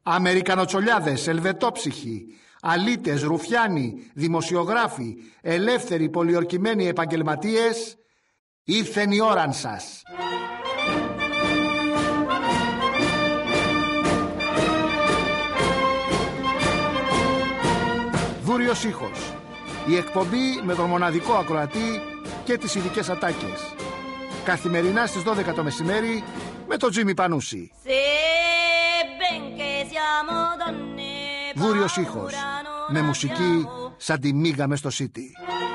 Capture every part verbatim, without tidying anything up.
Αμερικανοτσολιάδες, ελβετόψυχοι, αλήτες, ρουφιάνοι, δημοσιογράφοι, ελεύθεροι πολιορκημένοι επαγγελματίες, ήρθεν η ώραν σας. Δούριος ήχος. Η εκπομπή με τον μοναδικό ακροατή και τις ειδικές ατάκες. Καθημερινά στις δώδεκα το μεσημέρι με τον Τζίμι Πανούση. Δούριος ήχος. Με μουσική σαν τη μίγα μες στο City.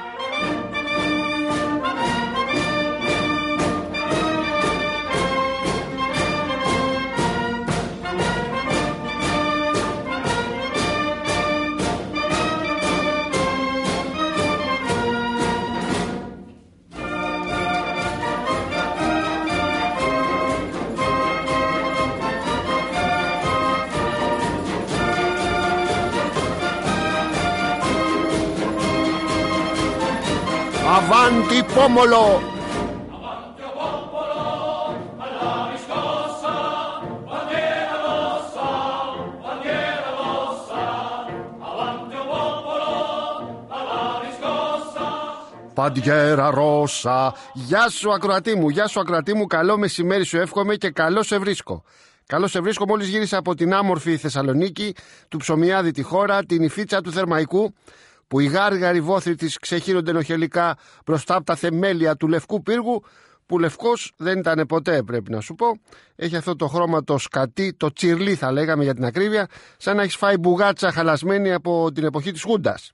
Avanti pomolo! Avanti o popolo, alla riscossa, bandiera rossa, bandiera rossa. Avanti o popolo, alla riscossa. Bandiera rossa. Γεια σου ακροατή μου, γεια σου ακροατή μου, καλό μεσημέρι σου εύχομαι και καλό σε βρίσκω. Καλό σε βρίσκω μόλις γύρισα από την άμορφη Θεσσαλονίκη, του ψωμιάδη τη χώρα, την Ιφίτσα του Θερμαϊκού, που οι γάργαροι βόθροι της ξεχύνονται ενοχελικά μπροστά από τα θεμέλια του λευκού πύργου, που λευκός δεν ήταν ποτέ, πρέπει να σου πω. Έχει αυτό το χρώμα το σκατί, το τσιρλί θα λέγαμε για την ακρίβεια, σαν να έχεις φάει μπουγάτσα χαλασμένη από την εποχή της Χούντας.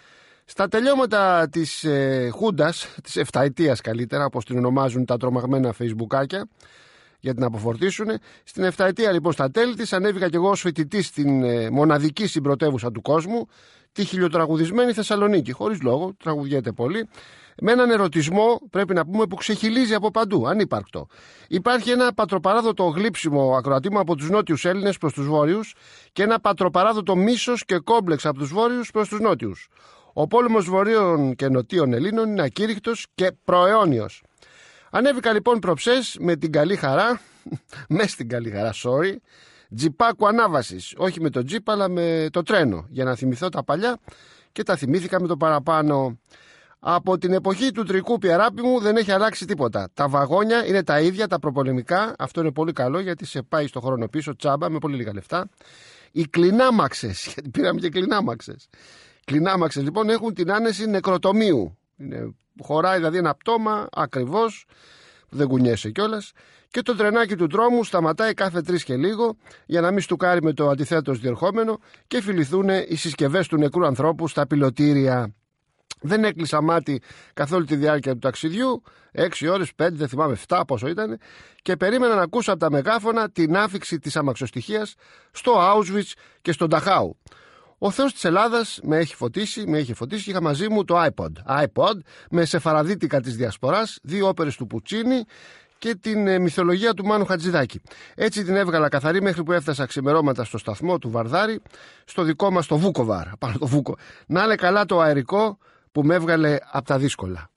Στα τελειώματα της ε, Χούντας, της εφταετίας καλύτερα, όπως την ονομάζουν τα τρομαγμένα φεϊσμπουκάκια, για την αποφορτήσουν. Στην εφταετία λοιπόν στα τέλη της ανέβηκα κι εγώ ως φοιτητής στην ε, μοναδική συμπρωτεύουσα του κόσμου, τη χιλιοτραγουδισμένη Θεσσαλονίκη. Χωρίς λόγο, τραγουδιέται πολύ. Με έναν ερωτισμό, πρέπει να πούμε, που ξεχυλίζει από παντού, ανύπαρκτο. Υπάρχει ένα πατροπαράδοτο γλύψιμο ακροατή μου από τους νότιους Έλληνες προς τους βόρειους και ένα πατροπαράδοτο μίσος και κόμπλεξ από τους βόρειους προς τους νότιους. Ο πόλεμος βορείων και νοτίων Ελλήνων είναι ακήρυκτος και προαιώνιος. Ανέβηκα λοιπόν προψές με την καλή χαρά, με στην καλή χαρά, sorry, τζιπάκου ανάβασης, όχι με το τζιπ αλλά με το τρένο, για να θυμηθώ τα παλιά, και τα θυμήθηκα με το παραπάνω. Από την εποχή του Τρικούπη, αγάπη μου, δεν έχει αλλάξει τίποτα. Τα βαγόνια είναι τα ίδια, τα προπολεμικά, αυτό είναι πολύ καλό γιατί σε πάει στο χρόνο πίσω, τσάμπα, με πολύ λίγα λεφτά. Οι κλινάμαξες, γιατί πήραμε και κλινάμαξες. Κλινάμαξες λοιπόν έχουν την άνεση νεκροτομείου. Είναι, χωράει δηλαδή ένα πτώμα ακριβώς, δεν κουνιέσαι κιόλας. Και το τρενάκι του τρόμου σταματάει κάθε τρεις και λίγο για να μην στουκάρει με το αντιθέτως διερχόμενο και φιληθούν οι συσκευές του νεκρού ανθρώπου στα πιλωτήρια. Δεν έκλεισα μάτι καθ' όλη τη διάρκεια του ταξιδιού, έξι ώρες, πέντε, δεν θυμάμαι, εφτά πόσο ήταν, και περίμενα να ακούσω από τα μεγάφωνα την άφιξη της αμαξοστοιχίας στο Auschwitz και στον Νταχάου. Ο Θεός της Ελλάδας με έχει φωτίσει, με έχει φωτίσει και είχα μαζί μου το iPod. iPod με σεφαραδίτικα της Διασποράς, δύο όπερες του Πουτσίνι και την ε, μυθολογία του Μάνου Χατζηδάκη. Έτσι την έβγαλα καθαρή μέχρι που έφτασα ξημερώματα στο σταθμό του Βαρδάρη, στο δικό μας το Βούκοβαρ. Πάνω το Βούκο. Να είναι καλά το αερικό που με έβγαλε από τα δύσκολα.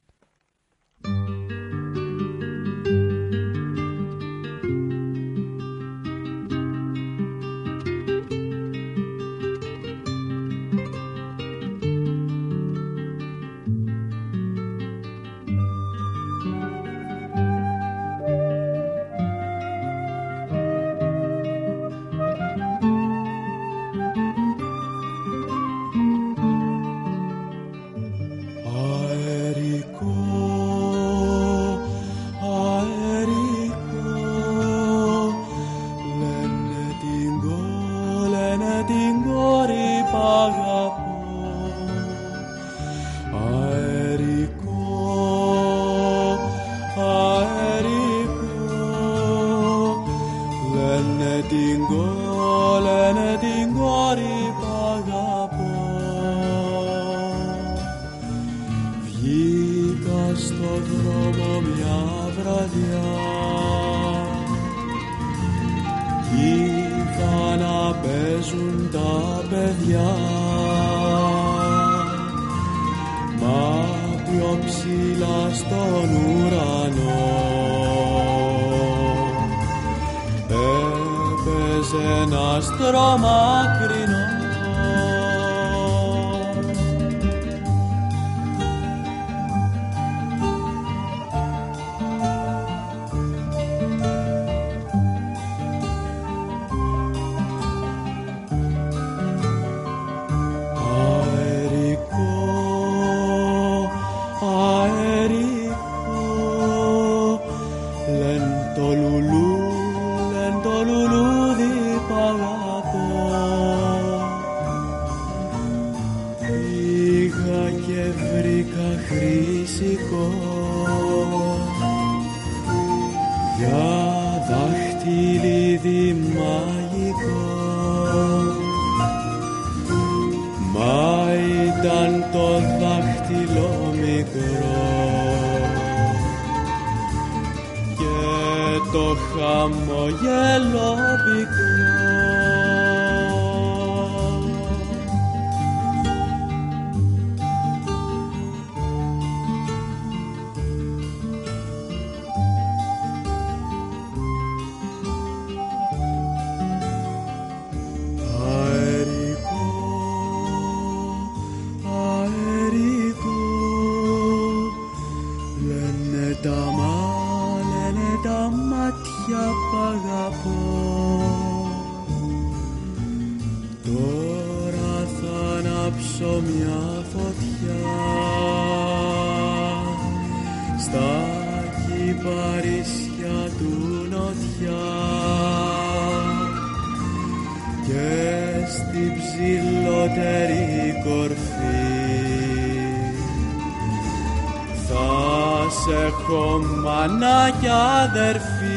ένα άστρο μακρινό. Χαμογέλο πικρό. Αερικό, αερικό, λένε τα μάτια, λένε τα μάτια π' αγαπώ. Τώρα θα ανάψω μια φωτιά στα κυπαρίσια του νοτιά και στην ψηλότερη κορφή θα σε έχω μάνα κι αδερφή.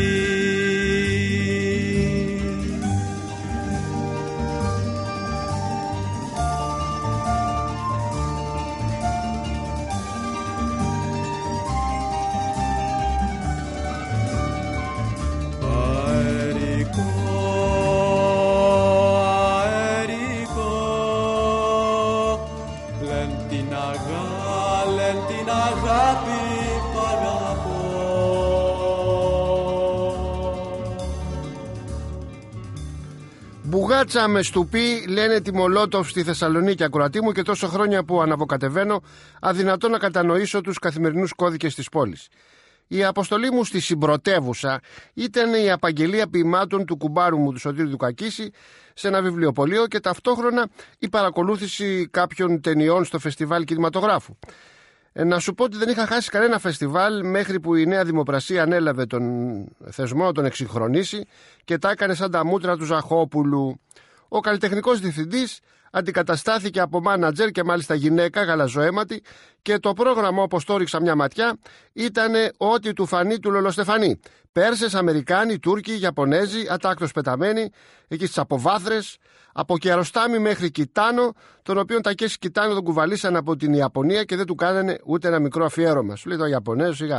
Μπουγάτσα με στουπί, λένε τη Μολότοφ στη Θεσσαλονίκη, ακροατή μου, και τόσο χρόνια που αναβοκατεβαίνω, αδυνατό να κατανοήσω τους καθημερινούς κώδικες της πόλης. Η αποστολή μου στη συμπρωτεύουσα ήταν η απαγγελία ποιημάτων του κουμπάρου μου του Σωτήρη του Κακίση σε ένα βιβλιοπωλείο και ταυτόχρονα η παρακολούθηση κάποιων ταινιών στο φεστιβάλ κινηματογράφου. Ε, να σου πω ότι δεν είχα χάσει κανένα φεστιβάλ μέχρι που η Νέα Δημοπρασία ανέλαβε τον θεσμό να τον εξυγχρονίσει και τα έκανε σαν τα μούτρα του Ζαχόπουλου. Ο καλλιτεχνικός διευθυντής αντικαταστάθηκε από μάνατζερ και μάλιστα γυναίκα γαλαζοαίματη και το πρόγραμμα, όπως το ρίξα μια ματιά, ήταν ό,τι του φανεί του Λολοστεφανή. Πέρσες, Αμερικάνοι, Τούρκοι, Ιαπωνέζοι, ατάκτως πεταμένοι, εκεί στις αποβάθρες, από Κιαροστάμι μέχρι Κιτάνο, τον οποίον τα κέσεις Κιτάνο τον κουβαλήσαν από την Ιαπωνία και δεν του κάνανε ούτε ένα μικρό αφιέρωμα. Σου λέει το Ιαπωνέζο σιγά.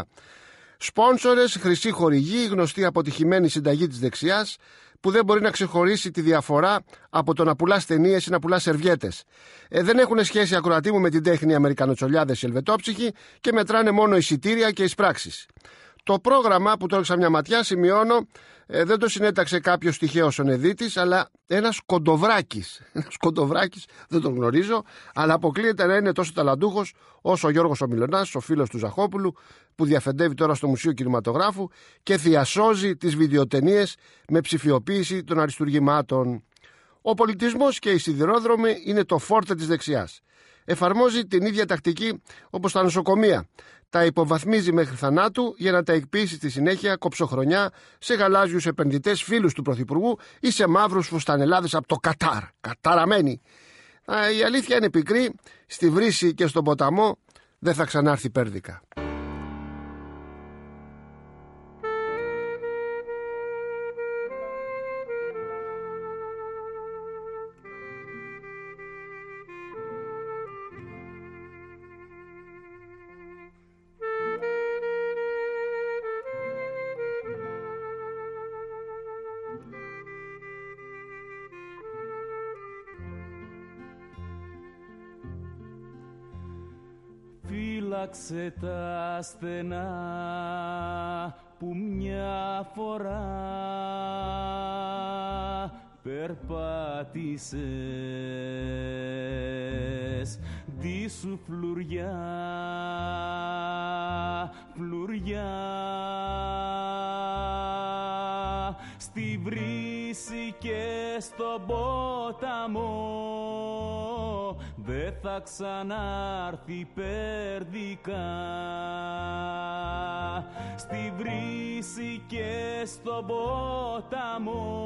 Σπόνσορες, χρυσή χορηγή, γνωστή αποτυχημένη συνταγή της δεξιάς, που δεν μπορεί να ξεχωρίσει τη διαφορά από το να πουλάς ταινίες ή να πουλάς σερβιέτες. Ε, δεν έχουν σχέση, ακροατή μου, με την τέχνη Αμερικανοτσολιάδες ή Ελβετόψυχοι και μετράνε μόνο εισιτήρια και εισπράξεις. Το πρόγραμμα που τρώξα μια ματιά, σημειώνω, ε, δεν το συνέταξε κάποιος τυχαίος ονεδίτης, αλλά ένας κοντοβράκης. Ένας κοντοβράκης, δεν τον γνωρίζω, αλλά αποκλείεται να είναι τόσο ταλαντούχος όσο ο Γιώργος ο Μιλωνάς, ο φίλος του Ζαχόπουλου, που διαφεντεύει τώρα στο Μουσείο Κινηματογράφου και θειασώζει τις βιντεοτενίες με ψηφιοποίηση των αριστουργημάτων. Ο πολιτισμός και οι σιδηρόδρομοι είναι το φόρτε της δεξιάς. Εφαρμόζει την ίδια τακτική όπως τα νοσοκομεία. Τα υποβαθμίζει μέχρι θανάτου για να τα εκποιήσει στη συνέχεια κοψοχρονιά σε γαλάζιους επενδυτές φίλους του Πρωθυπουργού ή σε μαύρους φουστανελάδες από το Κατάρ. Καταραμένοι. Η αλήθεια είναι πικρή, στη βρύση και στον ποταμό δεν θα ξανάρθει πέρδικα. Φύλαξε τα στενά που μια φορά περπάτησες, τι σου φλουριά, φλουριά, στη βρύση και στον ποταμό, δε θα ξανάρθει περδικά. Στη βρύση και στον ποταμό,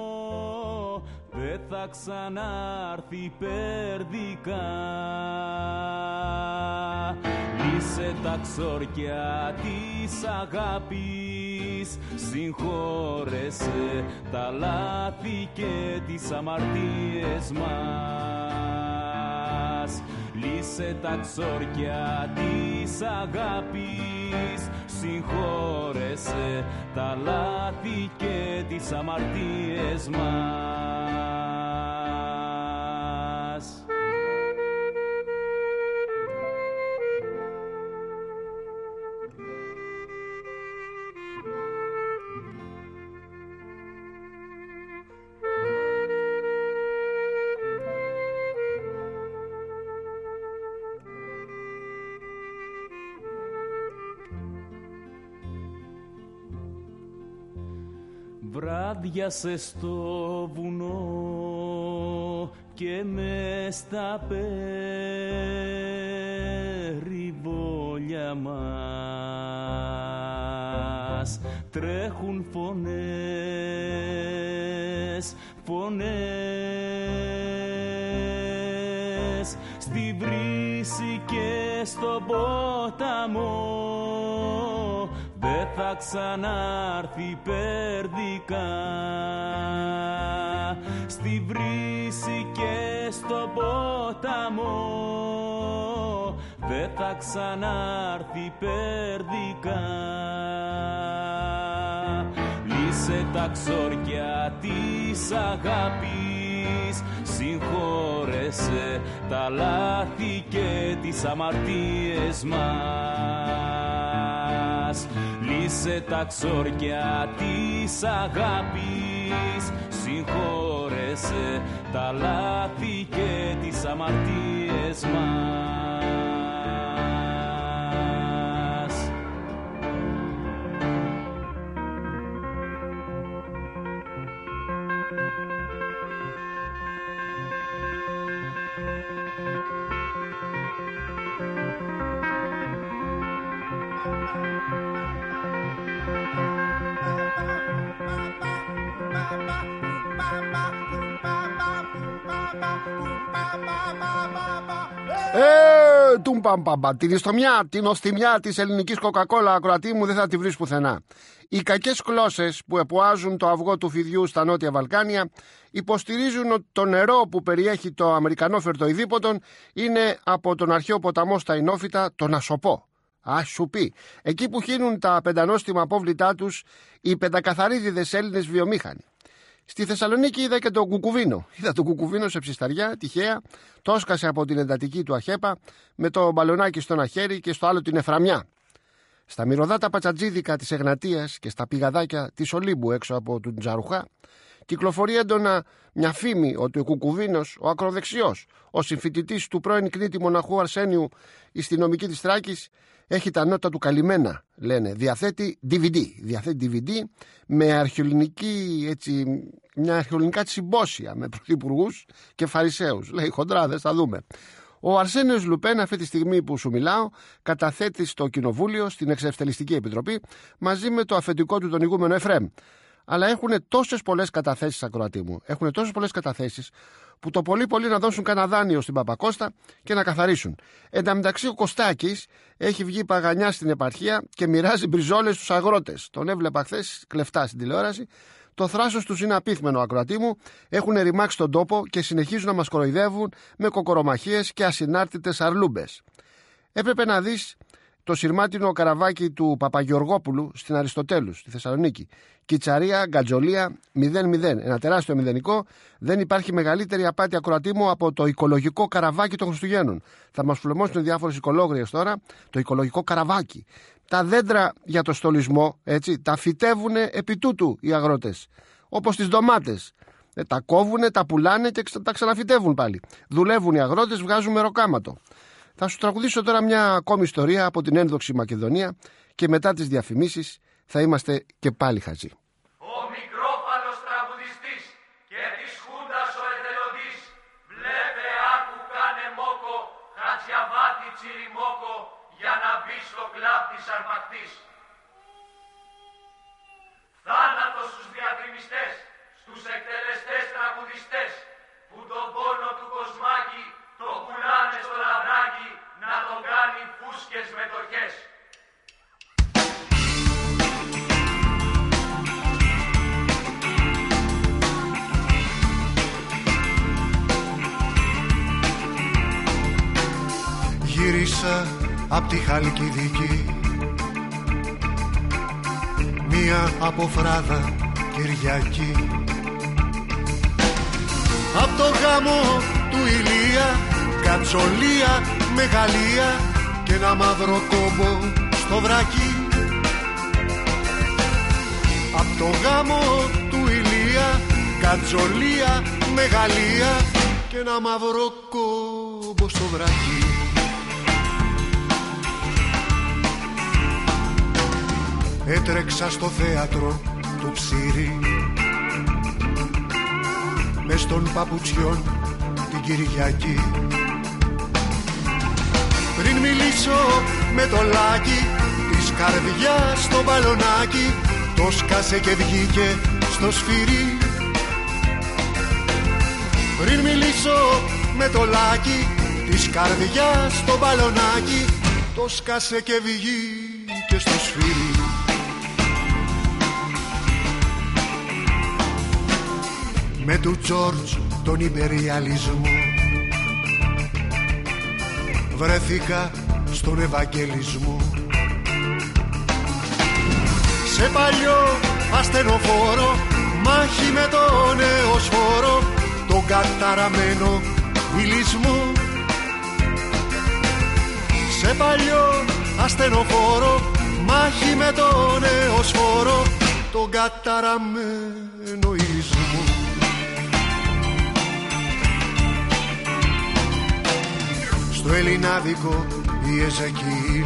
δε θα ξανάρθει περδικά. Λύσε τα ξόρκια της αγάπης, συγχώρεσε τα λάθη και τις αμαρτίες μας. Λύσε τα ξόρκια της αγάπης, συγχώρεσε τα λάθη και τις αμαρτίες μας. Βράδιασε στο βουνό και μες στα περιβόλια μας τρέχουν φωνές, φωνές, στη βρύση και στον ποταμό, δε θα ξανάρθει περδικά. Στη βρύση και στον ποταμό, δε θα ξανάρθει περδικά. Λύσε τα ξόρκια της αγάπης, συγχώρεσε τα λάθη και τις αμαρτίες μας. Λύσε τα ξόρκια της αγάπης, συγχώρεσε τα λάθη και τις αμαρτίες μας. Ε, τουμπαμπαμπα. Την ιστομιά, την οστιμιά της ελληνικής κοκακόλα, ακροατή μου, δεν θα τη βρεις πουθενά. Οι κακές γλώσσες που εποάζουν το αυγό του φιδιού στα Νότια Βαλκάνια υποστηρίζουν ότι το νερό που περιέχει το αμερικανόφερτο ειδήποτον είναι από τον αρχαίο ποταμό στα Ινόφυτα, τον Ασοπό. Α, σου πει. Εκεί που χύνουν τα πεντανόστιμα απόβλητά τους οι πεντακαθαρίδιδες Έλληνες βιομήχανοι. Στη Θεσσαλονίκη είδα και τον Κουκουβίνο. Είδα τον Κουκουβίνο σε ψισταριά, τυχαία, το έσκασε από την εντατική του αχέπα, με το μπαλονάκι στο ένα χέρι και στο άλλο την Εφραμιά. Στα μυρωδάτα πατσατζίδικα της Εγνατίας και στα πηγαδάκια της Ολύμπου έξω από τον Τζαρουχά, κυκλοφορεί έντονα μια φήμη ότι ο Κουκουβίνος, ο ακροδεξιός, ο συμφοιτητής του πρώην κνήτη μοναχού Αρσένιου στη νομική της Θράκης, έχει τα νότα του καλυμμένα, λένε. Διαθέτει ντι βι ντι, διαθέτει ντι βι ντι με αρχαιολινική, έτσι, μια αρχαιολινικά συμπόσια με πρωθυπουργούς και φαρισαίους. Λέει χοντράδες, θα δούμε. Ο Αρσένιος Λουπέν, αυτή τη στιγμή που σου μιλάω, καταθέτει στο Κοινοβούλιο, στην Εξευτελιστική Επιτροπή, μαζί με το αφεντικό του τον ηγούμενο Εφρέμ. Αλλά έχουν τόσες πολλές καταθέσεις, ακροατή μου, έχουν τόσες πολλές καταθέσεις, που το πολύ πολύ να δώσουν κανένα δάνειο στην Παπακώστα και να καθαρίσουν. Εν τω μεταξύ, ο Κωστάκης έχει βγει παγανιά στην επαρχία και μοιράζει μπριζόλες στους αγρότες. Τον έβλεπα χθες κλεφτά στην τηλεόραση. Το θράσος τους είναι απίθμενο, ακροατή μου. Έχουν ρημάξει τον τόπο και συνεχίζουν να μας κοροϊδεύουν με κοκορομαχίες και ασυνάρτητες αρλούμπες. Έπρεπε να δεις το σειρμάτινο καραβάκι του Παπαγεωργόπουλου στην Αριστοτέλους, στη Θεσσαλονίκη. Κιτσαρία, γκατζολία, μηδέν μηδέν. Ένα τεράστιο μηδενικό. Δεν υπάρχει μεγαλύτερη απάτη, ακροατή μου, από το οικολογικό καραβάκι των Χριστουγέννων. Θα μας φλεμώσουν διάφορες οικολόγριες τώρα. Το οικολογικό καραβάκι. Τα δέντρα για το στολισμό, έτσι, τα φυτεύουν επί τούτου οι αγρότες. Όπως τις ντομάτες. Ε, τα κόβουνε, τα πουλάνε και τα ξαναφυτεύουν πάλι. Δουλεύουν οι αγρότες, βγάζουν μεροκάματο. Θα σου τραγουδήσω τώρα μια ακόμη ιστορία από την ένδοξη Μακεδονία και μετά τις διαφημίσεις θα είμαστε και πάλι χαζοί. Ο μικρόφαλος τραγουδιστής και της Χούντας ο εθελοντής, βλέπε άκου κάνε μόκο, χατσιαβάτη τσιριμόκο, για να μπει στο κλαμπ της αρπακτής. Θάνατος στους διαφημιστές, στους εκτελεστές τραγουδιστές, που τον πόνο του κοσμάκι το πουλάνε στο λαβράκι, να τον κάνει φούσκες μετοχές. Γύρισα απ' τη Χαλκιδική μία αποφράδα Κυριακή, απ' το γάμο του Ηλία, κατσολία μεγαλεία και ένα μαύρο κόμπο στο βράκι. Απ' το γάμο του Ηλία, κατσολία μεγαλεία και ένα μαύρο κόμπο στο βράκι. Έτρεξα στο θέατρο του Ψήρη μες των παπουτσιών την Κυριακή. Πριν μιλήσω με το λάκι της καρδιάς στο μπαλονάκι, το σκάσε και βγήκε στο σφυρί. Πριν μιλήσω με το λάκι της καρδιάς στο μπαλονάκι, το σκάσε και βγήκε στο σφυρί. Με του Τζόρτζ τον υπεριαλισμό βρέθηκα στον Ευαγγελισμό. Σε παλιό ασθενοφόρο, μάχη με τον νεοσφόρο, τον καταραμένο ηλισμό. Σε παλιό ασθενοφόρο, μάχη με τον νεοσφόρο, τον καταραμένο ηλισμό. Στο ελληνάδικο η Εζεκιήλ,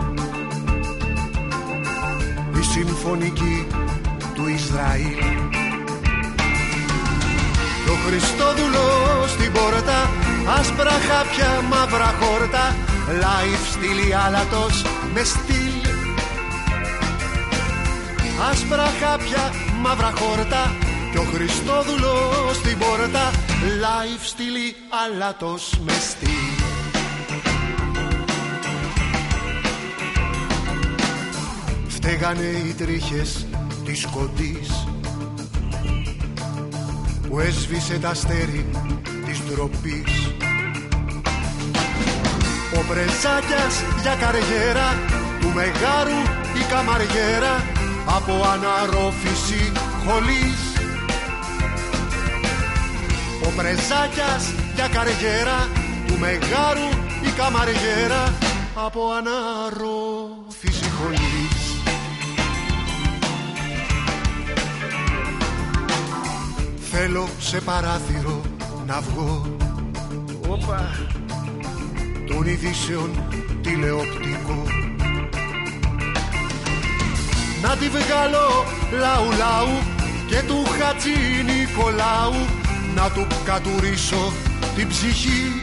η συμφωνική του Ισραήλ, το Χριστόδουλο στην πόρτα, άσπρα χάπια μαύρα χόρτα, live στυλ άλατος με στυλ. Άσπρα χάπια μαύρα χόρτα και ο Χριστόδουλος στην πόρτα, live στυλ άλατος με στυλ. Φταίγανε οι τρίχες της κοντής που έσβησε τα αστέρι της ντροπής. Ο Πρεζάκιας για καριέρα του Μεγάρου η καμαριέρα από αναρρόφηση χολής. Ο Πρεζάκιας για καριέρα του Μεγάρου η καμαριέρα από αναρρόφηση χολής. Θέλω σε παράθυρο να βγω, Οπα. των ειδήσεων τηλεοπτικό, να τη βγάλω λαού λαού και του Χατζη Νικολάου, να του κατουρίσω την ψυχή.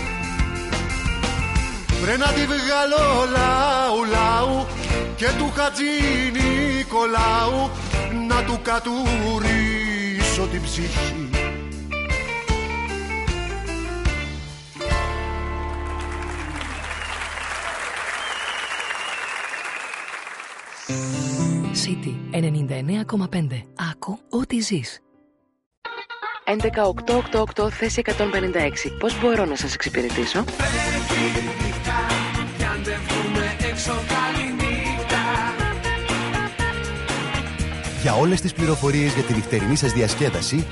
Βρε να τη βγάλω λαού λαού και του Χατζη Νικολάου, να του κατουρίσω την ψυχή. City ενενήντα εννέα κόμμα πέντε. Άκου ό,τι ζεις. έντεκα οκτώ οκτώ οκτώ θέση εκατόν πενήντα έξι. Πώς μπορώ να σας εξυπηρετήσω? Για όλες τις πληροφορίες για τη νυχτερινή σας διασκέδαση,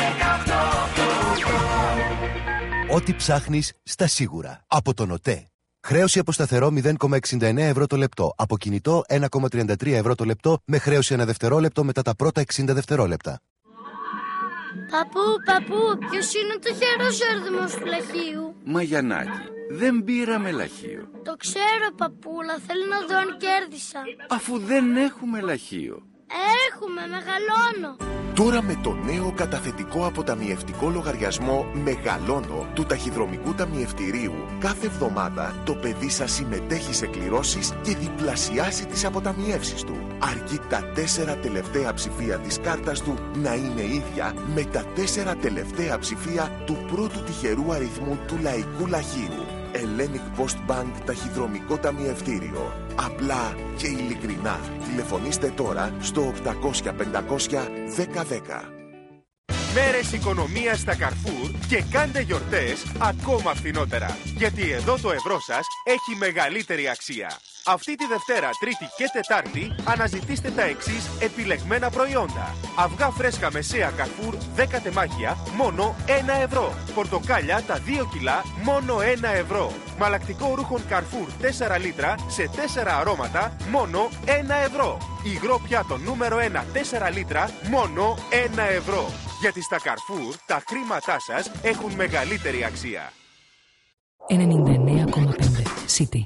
ό,τι ψάχνεις στα σίγουρα. Από τον ΟΤΕ. Χρέωση από σταθερό μηδέν κόμμα εξήντα εννέα ευρώ το λεπτό. Από κινητό ένα κόμμα τριάντα τρία ευρώ το λεπτό με χρέωση ένα δευτερόλεπτο μετά τα πρώτα εξήντα δευτερόλεπτα. Παππού, παππού, ποιος είναι το τυχερός έρδιμος του λαχείου? Μαγιαννάκη, δεν πήραμε λαχείο. Το ξέρω, παππούλα, θέλω να δω αν κέρδισα. Αφού δεν έχουμε λαχείο. Έχουμε, μεγαλώνω. Τώρα με το νέο καταθετικό αποταμιευτικό λογαριασμό Μεγαλώνω του Ταχυδρομικού Ταμιευτηρίου, κάθε εβδομάδα το παιδί σας συμμετέχει σε κληρώσεις και διπλασιάζει τις αποταμιεύσεις του. Αρκεί τα τέσσερα τελευταία ψηφία της κάρτας του να είναι ίδια με τα τέσσερα τελευταία ψηφία του πρώτου τυχερού αριθμού του Λαϊκού Λαχείου. Hellenic Post Bank Ταχυδρομικό Ταμιευτήριο. Απλά και ειλικρινά. Τηλεφωνήστε τώρα στο οκτακόσια πεντακόσια δέκα δέκα. Μέρες οικονομίας στα Carrefour και κάντε γιορτές ακόμα φθηνότερα. Γιατί εδώ το ευρώ σας έχει μεγαλύτερη αξία. Αυτή τη Δευτέρα, Τρίτη και Τετάρτη αναζητήστε τα εξής επιλεγμένα προϊόντα. Αυγά φρέσκα μεσαία Carrefour δέκα τεμάχια μόνο ένα ευρώ. Πορτοκάλια τα δύο κιλά μόνο ένα ευρώ. Μαλακτικό ρούχων Carrefour τέσσερα λίτρα σε τέσσερα αρώματα μόνο ένα ευρώ. Υγρό πιάτο νούμερο ένα τέσσερα λίτρα μόνο ένα ευρώ. Γιατί στα Carrefour τα χρήματά σας έχουν μεγαλύτερη αξία. ενενήντα εννέα κόμμα πέντε City.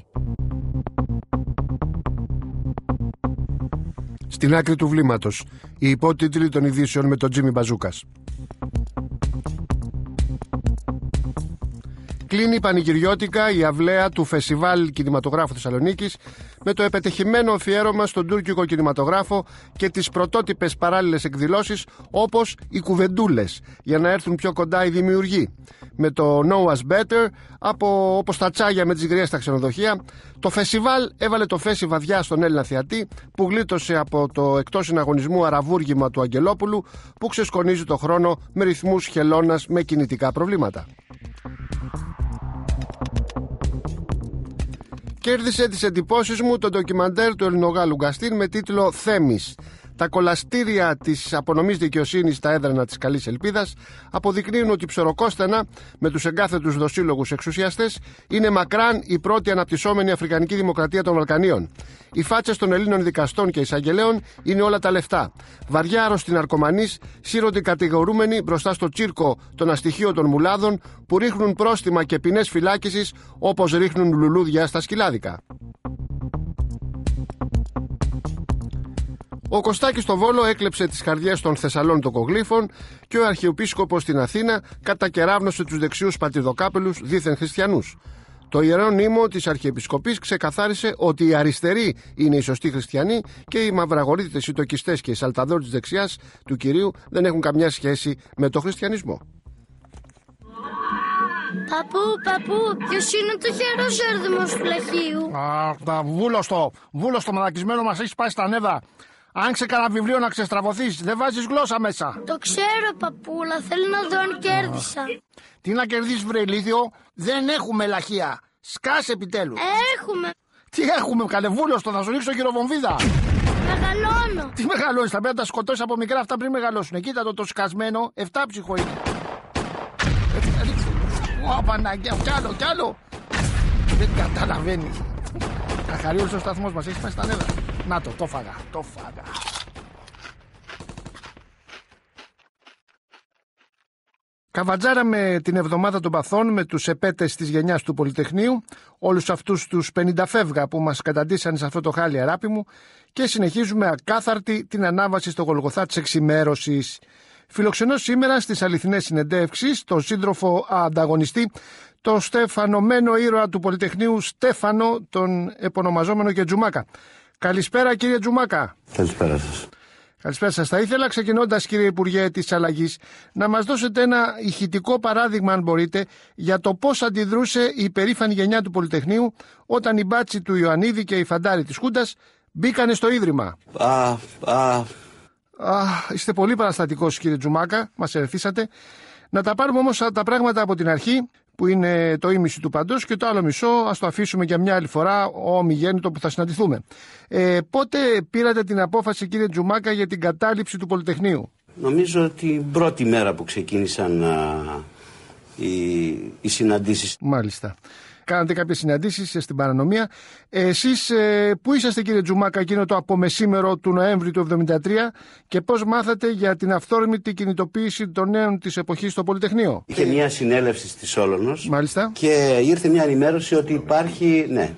Στην άκρη του βλήματος, οι υπότιτλοι των ειδήσεων με τον Τζίμι Μπαζούκας. Κλείνει πανηγυριώτικα η αυλαία του Φεστιβάλ Κινηματογράφου Θεσσαλονίκης με το επετυχημένο αφιέρωμα στον τουρκικό κινηματογράφο και τις πρωτότυπες παράλληλες εκδηλώσεις όπως οι κουβεντούλες για να έρθουν πιο κοντά οι δημιουργοί. Με το No Was Better, από, όπως τα τσάγια με τις γριές στα ξενοδοχεία, το φεστιβάλ έβαλε το φέση βαδιά στον Έλληνα θεατή που γλίτωσε από το εκτός συναγωνισμού αραβούργημα του Αγγελόπουλου που ξεσκονίζει το χρόνο με ρυθμούς χελώνας με κινητικά προβλήματα. Κέρδισε τις εντυπώσεις μου το ντοκιμαντέρ του Ελληνογάλου Γκαστίν με τίτλο «Θέμης». Τα κολαστήρια της απονομής δικαιοσύνης στα έδρανα της Καλής Ελπίδας αποδεικνύουν ότι ψωροκόστενα με τους εγκάθετους δοσύλλογους εξουσιαστές είναι μακράν η πρώτη αναπτυσσόμενη Αφρικανική Δημοκρατία των Βαλκανίων. Οι φάτσες των Ελλήνων δικαστών και εισαγγελέων είναι όλα τα λεφτά. Βαριά άρρωστοι ναρκωμανείς σύρονται κατηγορούμενοι μπροστά στο τσίρκο των αστοιχείων των μουλάδων που ρίχνουν πρόστιμα και ποινές φυλάκισης όπως ρίχνουν λουλούδια στα σκυλάδικα. Ο Κωστάκης στο Βόλο έκλεψε τις καρδιές των Θεσσαλών τοκογλύφων και ο Αρχιεπίσκοπος στην Αθήνα κατακεράβνωσε τους δεξιούς πατριδοκάπελους δίθεν χριστιανούς. Το Ιερό Νήμο της Αρχιεπισκοπής ξεκαθάρισε ότι οι αριστεροί είναι οι σωστοί χριστιανοί και οι μαυραγορείτες, οι τοκιστές και οι σαλταδόροι της δεξιάς του Κυρίου δεν έχουν καμιά σχέση με το χριστιανισμό. Παππού, παππού, ποιος είναι το τυχερός έρδιμος του λαχείου? Α, βούλωστο, βούλωστο μαλακισμένο μας έχει πάει στα νεύρα. Άνοιξε κανένα βιβλίο να ξεστραβωθείς, δεν βάζεις γλώσσα μέσα. Το ξέρω, παππούλα, θέλω να δω αν κέρδισα. Τι να κερδίσεις, βρε ηλίθιο, δεν έχουμε λαχεία. Σκάσε επιτέλους. Έχουμε. Τι έχουμε, καλεβούλωστο, θα σου ρίξω γυροβομβίδα. Μεγαλώνω. Τι μεγαλώνεις, θα πρέπει να τα σκοτώσεις από μικρά αυτά πριν μεγαλώσουν. Κοίτα το το σκασμένο, εφτάψυχο είναι. Ω, Παναγιά, κι άλλο, κι άλλο. Δεν καταλαβαίνει. Αχαρίως ο σταθμός μας, έχει πάει στα νεύρα. Να το, το φάγα, το φάγα. Καβατζάραμε την εβδομάδα των παθών με τους επέτες της γενιάς του Πολυτεχνείου, όλους αυτούς τους πενήντα φεύγα που μας καταντήσαν σε αυτό το χάλι αράπη μου και συνεχίζουμε ακάθαρτη την ανάβαση στο Γολγοθά της εξημέρωσης. Φιλοξενώ σήμερα στις αληθινές συνεντεύξεις τον σύντροφο ανταγωνιστή, τον στεφανωμένο ήρωα του Πολυτεχνείου Στέφανο, τον επωνομαζόμενο και Τζουμάκα. Καλησπέρα κύριε Τζουμάκα. Καλησπέρα σας. Καλησπέρα σας. Θα ήθελα, ξεκινώντας, κύριε Υπουργέ της Αλλαγής, να μας δώσετε ένα ηχητικό παράδειγμα, αν μπορείτε, για το πώς αντιδρούσε η περήφανη γενιά του Πολυτεχνείου όταν οι μπάτσοι του Ιωαννίδη και οι φαντάροι της Χούντας μπήκανε στο Ίδρυμα. Α, α. Α, είστε πολύ παραστατικός, κύριε Τζουμάκα, μας ερεθίσατε. Να τα πάρουμε όμως τα πράγματα από την αρχή, που είναι το ίμιση του παντός, και το άλλο μισό ας το αφήσουμε για μια άλλη φορά, ομιγέννητο, που θα συναντηθούμε. Ε, πότε πήρατε την απόφαση, κύριε Τζουμάκα, για την κατάληψη του Πολυτεχνείου? Νομίζω την πρώτη μέρα που ξεκίνησαν α, οι, οι συναντήσεις. Μάλιστα. κάνατε κάποιες συναντήσεις στην παρανομία. Εσείς ε, πού είσαστε, κύριε Τζουμάκα, εκείνο το απομεσήμερο του Νοέμβρη του εβδομήντα τρία και πώς μάθατε για την αυθόρμητη κινητοποίηση των νέων της εποχής στο Πολυτεχνείο? Είχε μια συνέλευση στη Σόλωνος. Μάλιστα. Και ήρθε μια ενημέρωση ότι υπάρχει, ναι,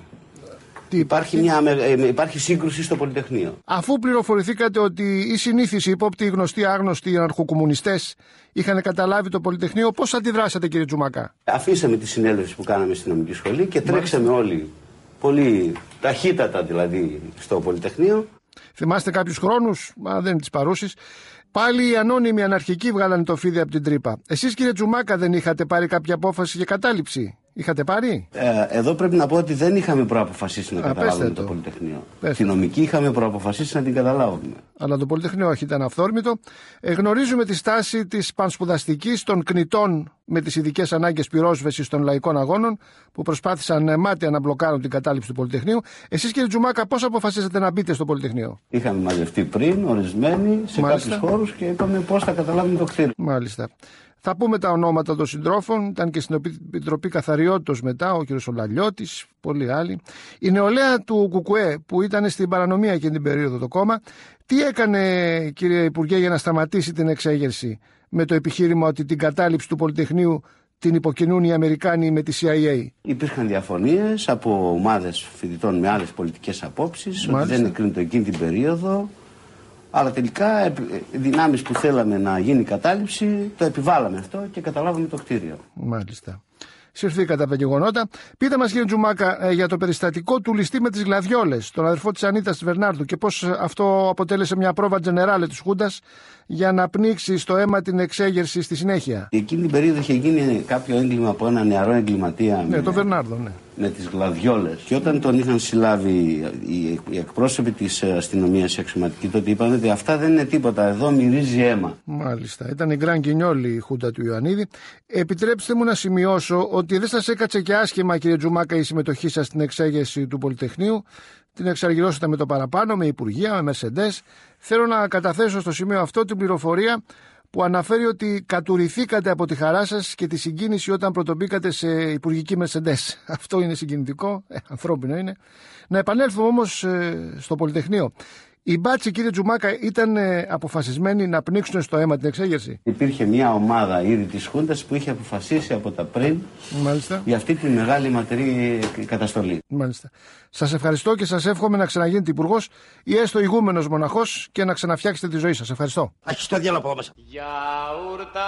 Τι υπάρχει, μια, ε, υπάρχει σύγκρουση στο Πολυτεχνείο. Αφού πληροφορηθήκατε ότι οι συνήθεις, οι υπόπτοι, οι γνωστοί, άγνωστοι, οι αρχοκομμουνιστές είχαν καταλάβει το Πολυτεχνείο, πώς αντιδράσατε, κύριε Τζουμάκα? Αφήσαμε τη συνέλευση που κάναμε στην νομική σχολή και τρέξαμε όλοι, πολύ ταχύτατα δηλαδή, στο Πολυτεχνείο. Θυμάστε κάποιους χρόνους, μα δεν είναι τις παρούσεις, πάλι οι ανώνυμοι αναρχικοί βγάλανε το φίδι από την τρύπα. Εσείς, κύριε Τζουμάκα, δεν είχατε πάρει κάποια απόφαση για κατάληψη? Είχατε πάρει? Ε, εδώ πρέπει να πω ότι δεν είχαμε προαποφασίσει να Α, καταλάβουμε το, το Πολυτεχνείο. Τη νομική είχαμε προαποφασίσει να την καταλάβουμε. Αλλά το Πολυτεχνείο όχι, ήταν αυθόρμητο. Ε, γνωρίζουμε τη στάση της πανσπουδαστικής των κνητών με τις ειδικές ανάγκες πυρόσβεσης των λαϊκών αγώνων που προσπάθησαν μάταια να μπλοκάρουν την κατάληψη του Πολυτεχνείου. Εσείς, κύριε Τζουμάκα, πώς αποφασίσατε να μπείτε στο Πολυτεχνείο? Είχαμε μαζευτεί πριν, ορισμένοι, σε κάποιους χώρους και είπαμε πώς θα καταλάβουμε το κτίριο. Μάλιστα. Θα πούμε τα ονόματα των συντρόφων. Ήταν και στην Επιτροπή Καθαριότητος μετά ο κ. Ολαλιώτης, πολλοί άλλοι. Η νεολαία του Κουκουέ που ήταν στην παρανομία εκείνη την περίοδο το κόμμα, τι έκανε, κύριε Υπουργέ, για να σταματήσει την εξέγερση με το επιχείρημα ότι την κατάληψη του Πολυτεχνείου την υποκινούν οι Αμερικάνοι με τη σι άι έι? Υπήρχαν διαφωνίες από ομάδες φοιτητών με άλλες πολιτικές απόψεις, ότι δεν εκκρίνει το εκείνη την περίοδο. Αλλά τελικά δυνάμεις που θέλαμε να γίνει κατάληψη το επιβάλαμε αυτό και καταλάβαμε το κτίριο. Μάλιστα. Συρθήκατε από τα γεγονότα. Πείτε μας, κύριε Τζουμάκα, για το περιστατικό του ληστή με τις γλαδιόλες, τον αδερφό της Ανίτας της Βερνάρδου, και πώς αυτό αποτέλεσε μια πρόβα τζενεράλε της Χούντας για να πνίξει στο αίμα την εξέγερση στη συνέχεια. Εκείνη την περίοδο είχε γίνει κάποιο έγκλημα από ένα νεαρό εγκληματία. Ναι, με, το Βερνάρδο, ναι. Με τις γλαδιόλες. Και όταν τον είχαν συλλάβει οι, οι εκπρόσωποι της αστυνομίας, οι αξιωματικοί, τότε είπαν ότι αυτά δεν είναι τίποτα. Εδώ μυρίζει αίμα. Μάλιστα. Ήταν η Γκραν Κινιόλη η Χούντα του Ιωαννίδη. Επιτρέψτε μου να σημειώσω ότι δεν σας έκατσε και άσχημα, κύριε Τζουμάκα, η συμμετοχή σας στην εξέγερση του Πολυτεχνείου. Την εξαργυρώσατε με το παραπάνω, με υπουργεία, με Μερσεντές. Θέλω να καταθέσω στο σημείο αυτό την πληροφορία που αναφέρει ότι κατουρηθήκατε από τη χαρά σας και τη συγκίνηση όταν πρωτομπήκατε σε υπουργική Μερσεντές. Αυτό είναι συγκινητικό, ε, ανθρώπινο είναι. Να επανέλθουμε όμως ε, στο Πολυτεχνείο. Οι μπάτσοι, κύριε Τζουμάκα, ήταν ε, αποφασισμένοι να πνίξουν στο αίμα την εξέγερση? Υπήρχε μια ομάδα ήδη της Χούντας που είχε αποφασίσει από τα πριν. Μάλιστα. Για αυτή τη μεγάλη ματερή καταστολή. Μάλιστα. Σας ευχαριστώ και σας εύχομαι να ξαναγίνετε υπουργός ή έστω ηγούμενος μοναχός και να ξαναφτιάξετε τη ζωή σας. Ευχαριστώ. Άχι στο διάλογο από μέσα. Γιαουρτάς,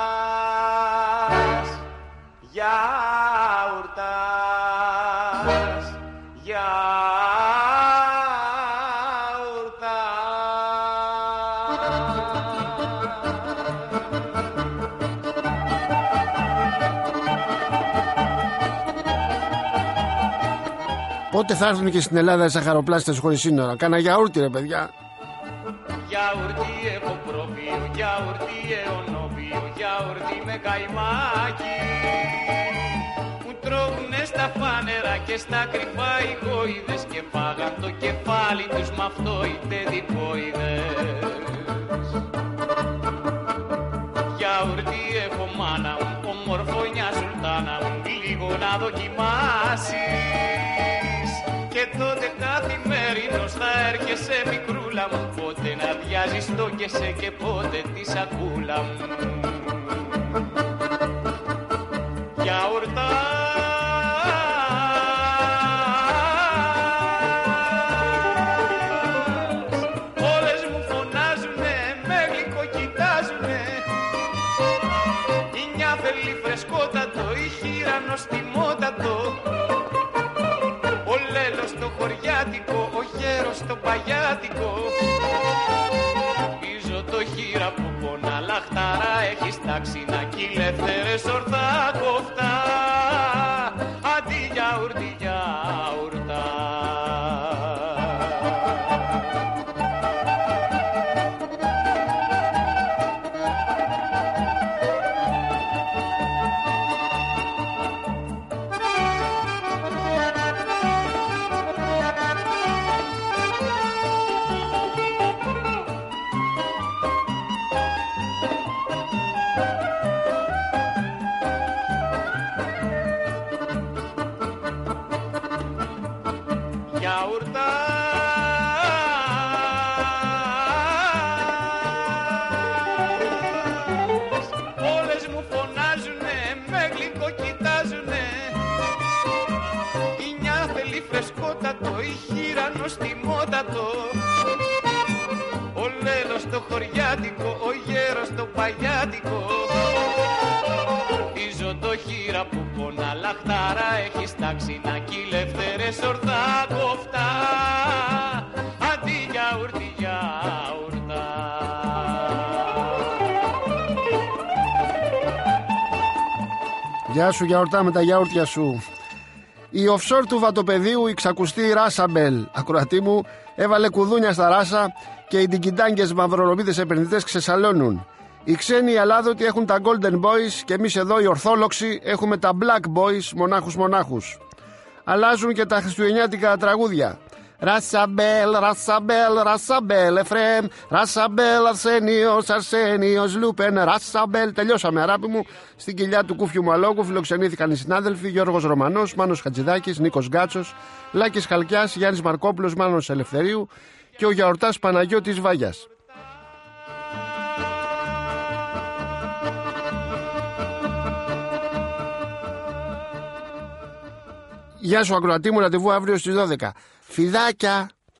γιαουρτάς, γιαουρτάς. Πότε θα έρθουν και στην Ελλάδα οι σαχαροπλάστες χωρίς σύνορα? Κάνα γιαούρτι, ρε παιδιά. Γιαουρτί έχω προβείο, γιαουρτί αιωνοβείο, γιαουρτί με καϊμάκι. Που τρώγουνε στα φάνερα και στα κρυφά οι γόηδες και φάγαν το κεφάλι τους μ' αυτό οι τεδιπόηδες. Γιαουρτί έχω μάνα μου, ομορφωνιά σουλτάνα μου, λίγο να δοκιμάσεις. Και τότε καθημερινός θα έρχεσαι μικρούλα μου, πότε να διάζεις το κεσέ και πότε τη σακούλα μου. Γιαουρτάς, όλες μου φωνάζουνε, με γλυκό κοιτάζουνε. Η νιά θέλει φρεσκότατο, η χείρα νοστιμότατο. Ο λέλος το χωριάτικο, ο γέρος το παγιάτικο. Πίζω το χείρα που πονά λαχταρά έχεις τάξει να κυλεύθερες ορθά κοφτά. Αντί γιαουρτί, γιαουρτά. γιαουρτά. Όλες μου φωνάζουνε, με γλυκό κοιτάζουνε. Η νιά θέλει φρεσκότατο, η χείρα νοστιμότατο. Ο λέλος το χωριάτικο, ο γέρος το παγιάτικο. Η ζωτοχύρα που πονά λαχτάρα έχει στάξει να κυλεύθερες ορθά κοφτά. Αντί γιαούρτι γιαουρτά. Γεια σου γιαουρτά με τα γιαούρτια σου. Η offshore του βατοπεδίου, η ξακουστή Ράσαμπελ, ακροατή μου, έβαλε κουδούνια στα ράσα και οι ντιγκιντάγκες μαυρολομίδες επενδυτές ξεσαλώνουν. Οι ξένοι οι αλάδοτοι έχουν τα Golden Boys και εμείς εδώ οι Ορθόλοξοι έχουμε τα Black Boys, μονάχους μονάχους. Αλλάζουν και τα χριστουγεννιάτικα τραγούδια. Ράσαμπελ, Ράσαμπελ, Ράσαμπελ, Εφρέμ, Ράσαμπελ, Αρσένιος, Αρσένιος, Λούπεν, Ράσαμπελ. Τελειώσαμε, αγάπη μου. Στην κοιλιά του Κούφιου Μαλόγου φιλοξενήθηκαν οι συνάδελφοι Γιώργος Ρωμανός, Μάνος Χατζηδάκης, Νίκος Γκάτσος, Λάκης Χαλκιάς, Γιάννης Μαρκόπουλος, Μάνος Ελευθερίου και ο γιαουρτάς Παναγιώτης Βάγιας. Γεια σου ακροατή μου, ραντεβού αύριο στις δώδεκα. Φιδάκια!